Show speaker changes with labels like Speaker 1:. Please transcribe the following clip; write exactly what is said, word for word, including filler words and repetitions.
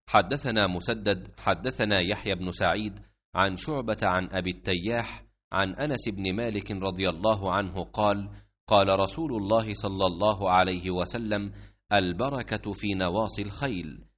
Speaker 1: حدثنا مسدد حدثنا يحيى بن سعيد عن شعبة عن أبي التياح عن أنس بن مالك رضي الله عنه قال: قال رسول الله صلى الله عليه وسلم: البركة في نواصي الخيل.